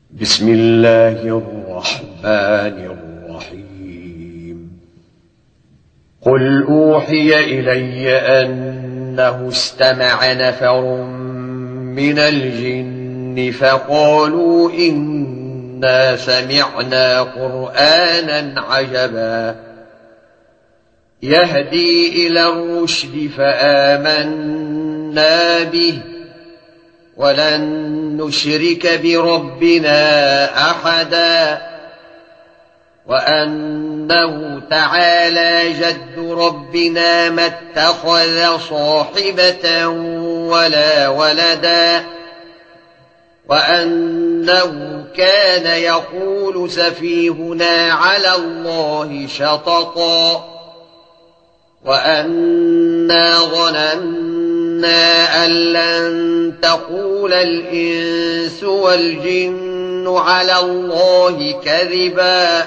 بسم الله الرحمن الرحيم. قل أوحي إلي أنه استمع نفر من الجن فقالوا إنا سمعنا قرآنا عجبا يهدي إلى الرشد فآمنا به ولن نشرك بربنا أحدا وأنه تعالى جد ربنا ما اتخذ صاحبة ولا ولدا وأنه كان يقول سفيهنا على الله شططا وأنا ظننا أن لن تقول الإنس والجن على الله كذبا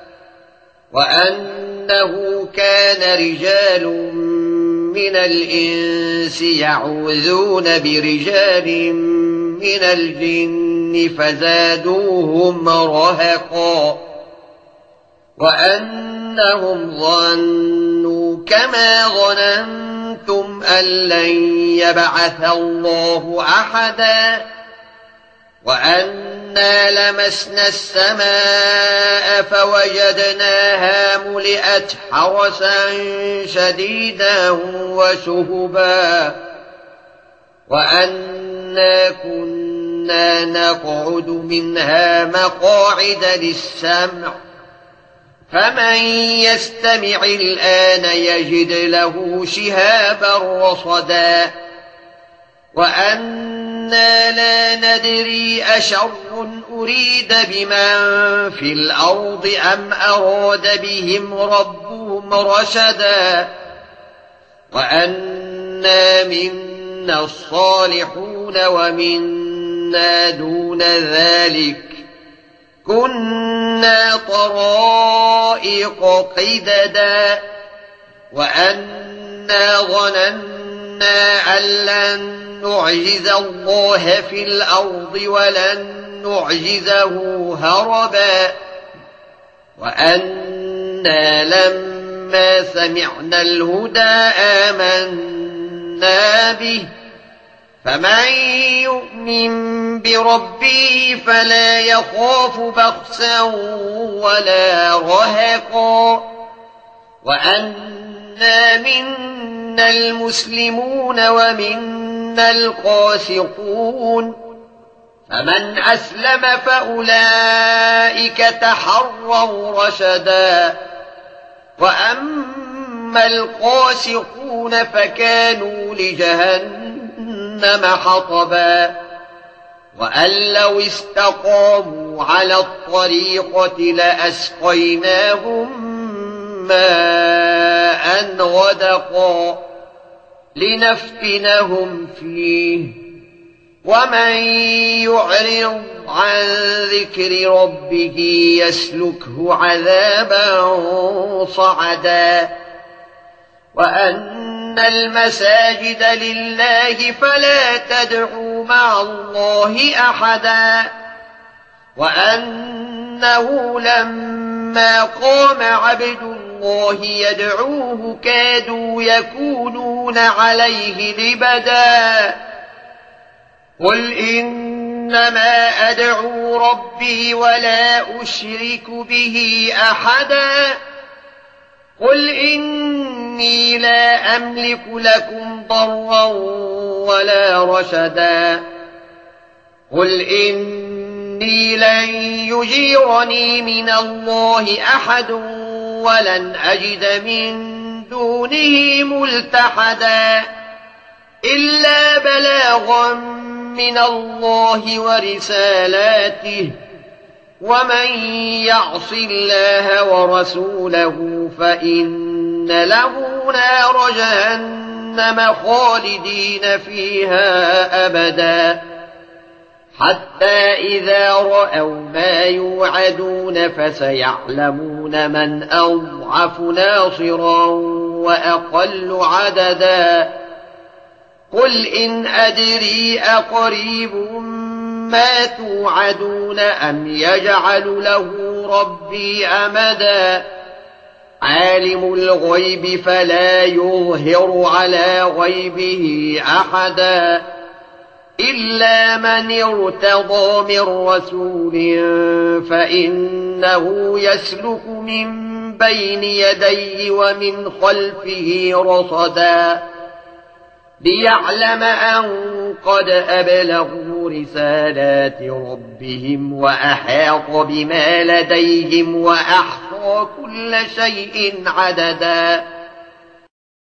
وأنه كان رجال من الإنس يعوذون برجال من الجن فزادوهم رهقا وأنهم ظنوا كما ظننتم أن لن يبعث الله أحدا وأنا لمسنا السماء فوجدناها ملئت حرسا شديدا وشهبا وأنا كنا نقعد منها مقاعد للسمع فمن يستمع الآن يجد له شهابا رصدا وأنا لا ندري أشر أريد بمن في الأرض أم أراد بهم ربهم رشدا وأنا منا الصالحون ومنا دون ذلك كنا طرائق قددا وأنا ظننا أن لن نعجز الله في الأرض ولن نعجزه هربا وأنا لما سمعنا الهدى آمنا به فمن يؤمن بربه فلا يخاف بخسا ولا رهقا وأنا منا المسلمون ومنا القاسطون فمن أسلم فأولئك تحروا رشدا وأما القاسطون فكانوا لجهنم حطبا وأن لو استقاموا على الطريقة لأسقيناهم ماء غدقا لنفتنهم فيه ومن يعرض عن ذكر ربه يسلكه عذابا صعدا وأن المساجد لله فلا تدعوا مع الله أحدا وأنه لما قام عبد الله يدعوه كادوا يكونون عليه لبدا قل إنما أدعو ربي ولا أشرك به أحدا قل إني لا أملك لكم ضرا ولا رشدا قل إني لن يجيرني من الله أحد ولن أجد من دونه ملتحدا إلا بلاغا من الله ورسالاته ومن يعص الله ورسوله فإن له نار جهنم خالدين فيها أبدا حتى إذا رأوا ما يوعدون فسيعلمون من أضعف ناصرا وأقل عددا قل إن أدري أقريب ما توعدون أم يجعل له ربي أمدا عالم الغيب فلا يظهر على غيبه أحدا إلا من ارتضى من رسول فإنه يسلك من بين يديه ومن خلفه رصدا ليعلم أن قد أبلغوا رسالات ربهم وأحاط بما لديهم وأحصى كل شيء عددا